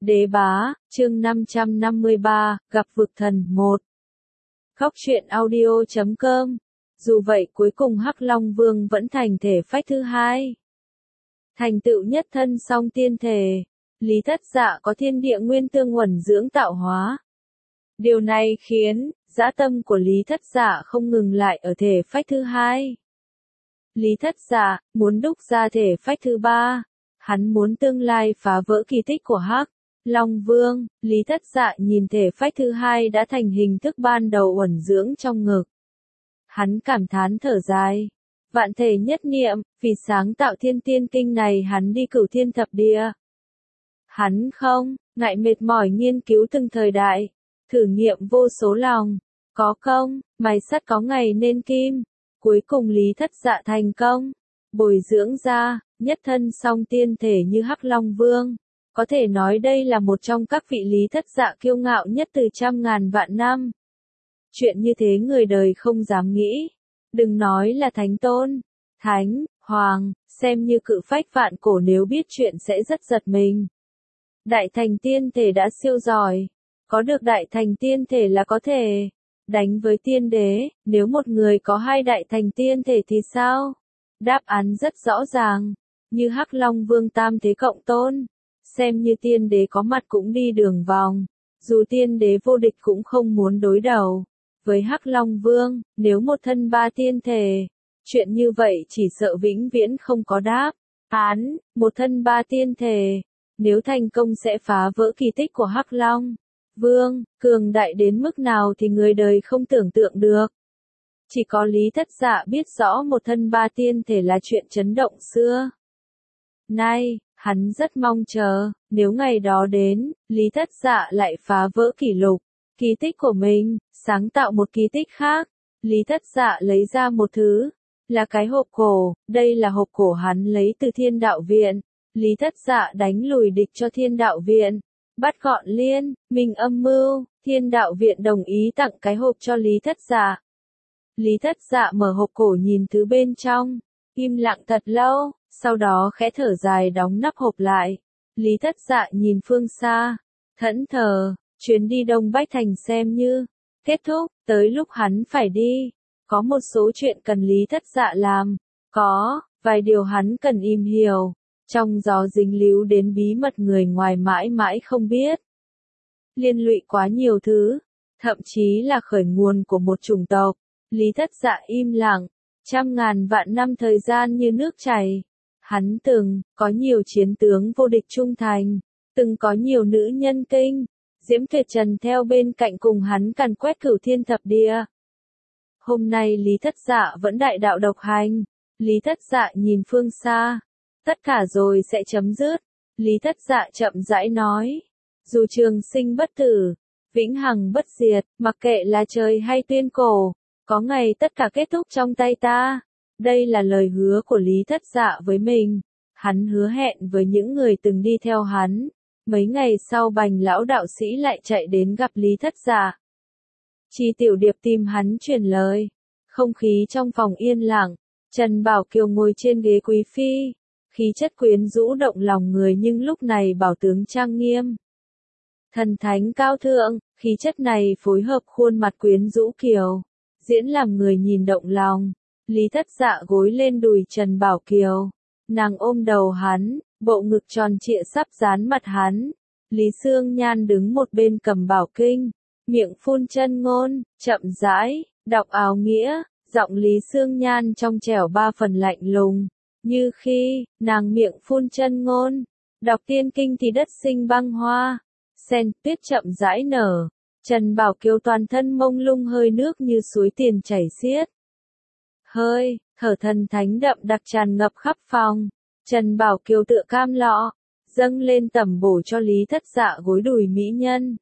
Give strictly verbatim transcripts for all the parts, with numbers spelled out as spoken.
Đế bá, chương năm trăm năm mươi ba, gặp vực thần một. Khóc chuyện audio chấm com. Dù vậy cuối cùng Hắc Long Vương vẫn thành thể phách thứ hai. Thành tựu nhất thân song tiên thể, Lý Thất Dạ có thiên địa nguyên tương uẩn dưỡng tạo hóa. Điều này khiến dã tâm của Lý Thất Dạ không ngừng lại ở thể phách thứ hai. Lý Thất Dạ muốn đúc ra thể phách thứ ba, hắn muốn tương lai phá vỡ kỳ tích của Hắc Long Vương. Lý Thất Dạ nhìn thể phách thứ hai đã thành hình thức ban đầu uẩn dưỡng trong ngực. Hắn cảm thán thở dài. Vạn thể nhất niệm, vì sáng tạo thiên tiên kinh này hắn đi cửu thiên thập địa. Hắn không ngại mệt mỏi nghiên cứu từng thời đại, thử nghiệm vô số lòng. Có công, mài sắt có ngày nên kim. Cuối cùng Lý Thất Dạ thành công, bồi dưỡng ra nhất thân song tiên thể như Hắc Long Vương. Có thể nói đây là một trong các vị Lý Thất Dạ kiêu ngạo nhất từ trăm ngàn vạn năm. Chuyện như thế người đời không dám nghĩ. Đừng nói là thánh tôn, thánh, hoàng, xem như cự phách vạn cổ nếu biết chuyện sẽ rất giật mình. Đại thành tiên thể đã siêu giỏi. Có được đại thành tiên thể là có thể đánh với tiên đế. Nếu một người có hai đại thành tiên thể thì sao? Đáp án rất rõ ràng. Như Hắc Long Vương tam thế cộng tôn. Xem như tiên đế có mặt cũng đi đường vòng. Dù tiên đế vô địch cũng không muốn đối đầu với Hắc Long Vương. Nếu một thân ba tiên thể, chuyện như vậy chỉ sợ vĩnh viễn không có đáp án. Một thân ba tiên thể, nếu thành công sẽ phá vỡ kỳ tích của Hắc Long Vương. Cường đại đến mức nào thì người đời không tưởng tượng được. Chỉ có Lý Thất Dạ biết rõ một thân ba tiên thể là chuyện chấn động xưa nay. Hắn rất mong chờ, nếu ngày đó đến, Lý Thất Dạ lại phá vỡ kỷ lục, kỳ tích của mình, sáng tạo một kỳ tích khác. Lý Thất Dạ lấy ra một thứ, là cái hộp cổ, đây là hộp cổ hắn lấy từ Thiên Đạo Viện. Lý Thất Dạ đánh lùi địch cho Thiên Đạo Viện, bắt gọn liên minh âm mưu. Thiên Đạo Viện đồng ý tặng cái hộp cho Lý Thất Dạ. Lý Thất Dạ mở hộp cổ nhìn thứ bên trong, im lặng thật lâu. Sau đó khẽ thở dài đóng nắp hộp lại. Lý Thất Dạ nhìn phương xa, thẫn thờ, chuyến đi Đông Bách Thành xem như kết thúc, tới lúc hắn phải đi. Có một số chuyện cần Lý Thất Dạ làm, có vài điều hắn cần im hiểu, trong gió dính líu đến bí mật người ngoài mãi mãi không biết. Liên lụy quá nhiều thứ, thậm chí là khởi nguồn của một chủng tộc. Lý Thất Dạ im lặng, trăm ngàn vạn năm thời gian như nước chảy. Hắn từng có nhiều chiến tướng vô địch trung thành, từng có nhiều nữ nhân kinh diễm tuyệt trần theo bên cạnh cùng hắn càn quét cửu thiên thập địa. Hôm nay Lý Thất Dạ vẫn đại đạo độc hành. Lý Thất Dạ nhìn phương xa, tất cả rồi sẽ chấm dứt. Lý Thất Dạ chậm rãi nói, dù trường sinh bất tử, vĩnh hằng bất diệt, mặc kệ là trời hay tuyên cổ, có ngày tất cả kết thúc trong tay ta. Đây là lời hứa của Lý Thất Dạ với mình. Hắn hứa hẹn với những người từng đi theo hắn. Mấy ngày sau Bành lão đạo sĩ lại chạy đến gặp Lý Thất Dạ. Chi Tiểu Điệp tìm hắn truyền lời. Không khí trong phòng yên lặng. Trần Bảo Kiều ngồi trên ghế quý phi. Khí chất quyến rũ động lòng người nhưng lúc này bảo tướng trang nghiêm. Thần thánh cao thượng, khí chất này phối hợp khuôn mặt quyến rũ kiều. Diễn làm người nhìn động lòng. Lý Thất Dạ gối lên đùi Trần Bảo Kiều. Nàng ôm đầu hắn, bộ ngực tròn trịa sắp dán mặt hắn. Lý Sương Nhan đứng một bên cầm bảo kinh, miệng phun chân ngôn, chậm rãi, đọc áo nghĩa. Giọng Lý Sương Nhan trong trẻo ba phần lạnh lùng. Như khi, nàng miệng phun chân ngôn, đọc tiên kinh thì đất sinh băng hoa. Sen tuyết chậm rãi nở. Trần Bảo Kiều toàn thân mông lung hơi nước như suối tiền chảy xiết. Hơi thở thần thánh đậm đặc tràn ngập khắp phòng. Trần Bảo Kiều tựa cam lọ, dâng lên tẩm bổ cho Lý Thất Dạ gối đùi mỹ nhân.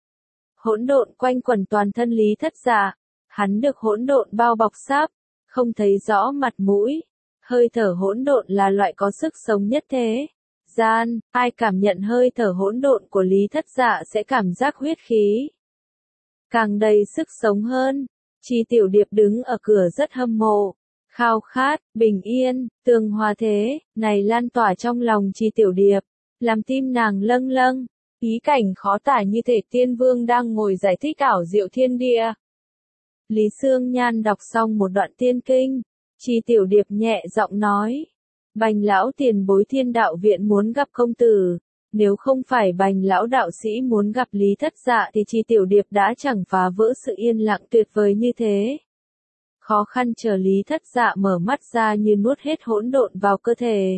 Hỗn độn quanh quẩn toàn thân Lý Thất Dạ. Hắn được hỗn độn bao bọc sáp, không thấy rõ mặt mũi. Hơi thở hỗn độn là loại có sức sống nhất thế gian. Ai cảm nhận hơi thở hỗn độn của Lý Thất Dạ sẽ cảm giác huyết khí càng đầy sức sống hơn. Chi Tiểu Điệp đứng ở cửa rất hâm mộ, khao khát, bình yên, tường hòa thế, này lan tỏa trong lòng Chi Tiểu Điệp, làm tim nàng lâng lâng. Ý cảnh khó tả như thể tiên vương đang ngồi giải thích ảo diệu thiên địa. Lý Xương Nhan đọc xong một đoạn tiên kinh, Chi Tiểu Điệp nhẹ giọng nói. Bành lão tiền bối Thiên Đạo Viện muốn gặp công tử. Nếu không phải Bành lão đạo sĩ muốn gặp Lý Thất Dạ thì Chi Tiểu Điệp đã chẳng phá vỡ sự yên lặng tuyệt vời như thế. Khó khăn chờ Lý Thất Dạ mở mắt ra như nuốt hết hỗn độn vào cơ thể.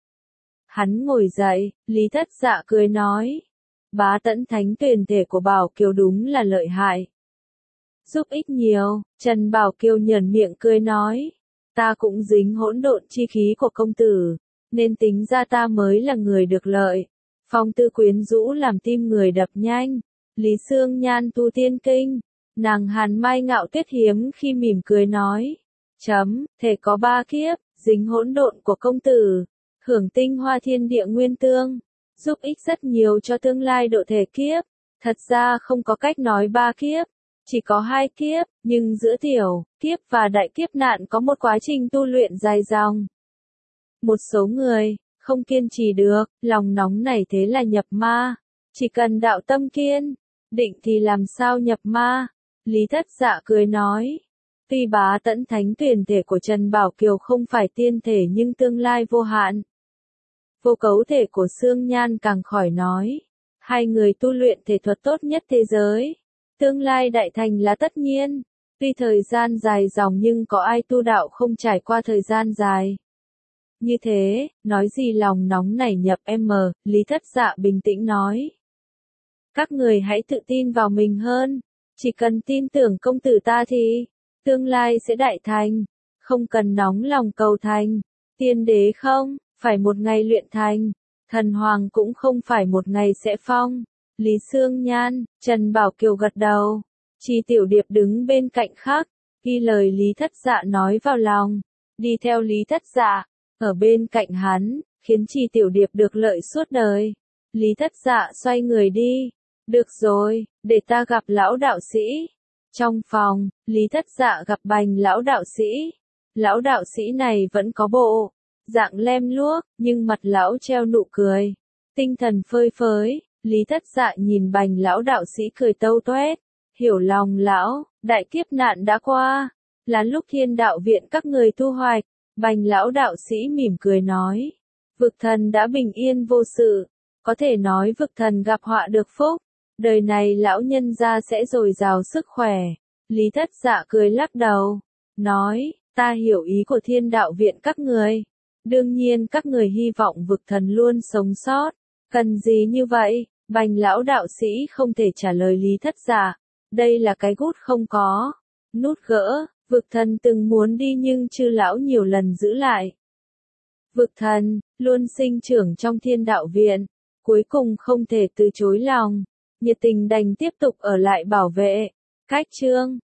Hắn ngồi dậy, Lý Thất Dạ cười nói. Bá Tẫn thánh tuyển thể của Bảo Kiều đúng là lợi hại. Giúp ích nhiều, Trần Bảo Kiều nhởn miệng cười nói. Ta cũng dính hỗn độn chi khí của công tử, nên tính ra ta mới là người được lợi. Phong tư quyến rũ làm tim người đập nhanh. Lý Xương Nhan tu tiên kinh. Nàng Hàn Mai Ngạo Tuyết hiếm khi mỉm cười nói. Chấm, thể có ba kiếp, dính hỗn độn của công tử. Hưởng tinh hoa thiên địa nguyên tương. Giúp ích rất nhiều cho tương lai độ thể kiếp. Thật ra không có cách nói ba kiếp. Chỉ có hai kiếp, nhưng giữa tiểu kiếp và đại kiếp nạn có một quá trình tu luyện dài dòng. Một số người không kiên trì được, lòng nóng nảy thế là nhập ma. Chỉ cần đạo tâm kiên định thì làm sao nhập ma? Lý Thất Dạ cười nói. Tuy Bá Tẫn thánh tuyển thể của Trần Bảo Kiều không phải tiên thể nhưng tương lai vô hạn. Vô cấu thể của Xương Nhan càng khỏi nói. Hai người tu luyện thể thuật tốt nhất thế giới. Tương lai đại thành là tất nhiên. Tuy thời gian dài dòng nhưng có ai tu đạo không trải qua thời gian dài. Như thế, nói gì lòng nóng nảy nhập em, Lý Thất Dạ bình tĩnh nói. Các người hãy tự tin vào mình hơn. Chỉ cần tin tưởng công tử ta thì, tương lai sẽ đại thành. Không cần nóng lòng cầu thành. Tiên đế không, phải một ngày luyện thành. Thần hoàng cũng không phải một ngày sẽ phong. Lý Xương Nhan, Trần Bảo Kiều gật đầu. Chi Tiểu Điệp đứng bên cạnh khác, ghi lời Lý Thất Dạ nói vào lòng. Đi theo Lý Thất Dạ, ở bên cạnh hắn, khiến Chi Tiểu Điệp được lợi suốt đời. Lý Thất Dạ xoay người đi. Được rồi, để ta gặp lão đạo sĩ. Trong phòng, Lý Thất Dạ gặp Bành lão đạo sĩ. Lão đạo sĩ này vẫn có bộ dạng lem luốc, nhưng mặt lão treo nụ cười. Tinh thần phơi phới. Lý Thất Dạ nhìn Bành lão đạo sĩ cười tâu toét, hiểu lòng lão, đại kiếp nạn đã qua, là lúc Thiên Đạo Viện các người thu hoạch. Bành lão đạo sĩ mỉm cười nói, vực thần đã bình yên vô sự, có thể nói vực thần gặp họa được phúc, đời này lão nhân gia sẽ dồi dào sức khỏe. Lý Thất Dạ cười lắc đầu, nói, ta hiểu ý của Thiên Đạo Viện các người, đương nhiên các người hy vọng vực thần luôn sống sót, cần gì như vậy? Bành lão đạo sĩ không thể trả lời Lý Thất Dạ, đây là cái gút không có. Nút gỡ, vực thần từng muốn đi nhưng chư lão nhiều lần giữ lại. Vực thần, luôn sinh trưởng trong Thiên Đạo Viện, cuối cùng không thể từ chối lòng, nhiệt tình đành tiếp tục ở lại bảo vệ. Cách chương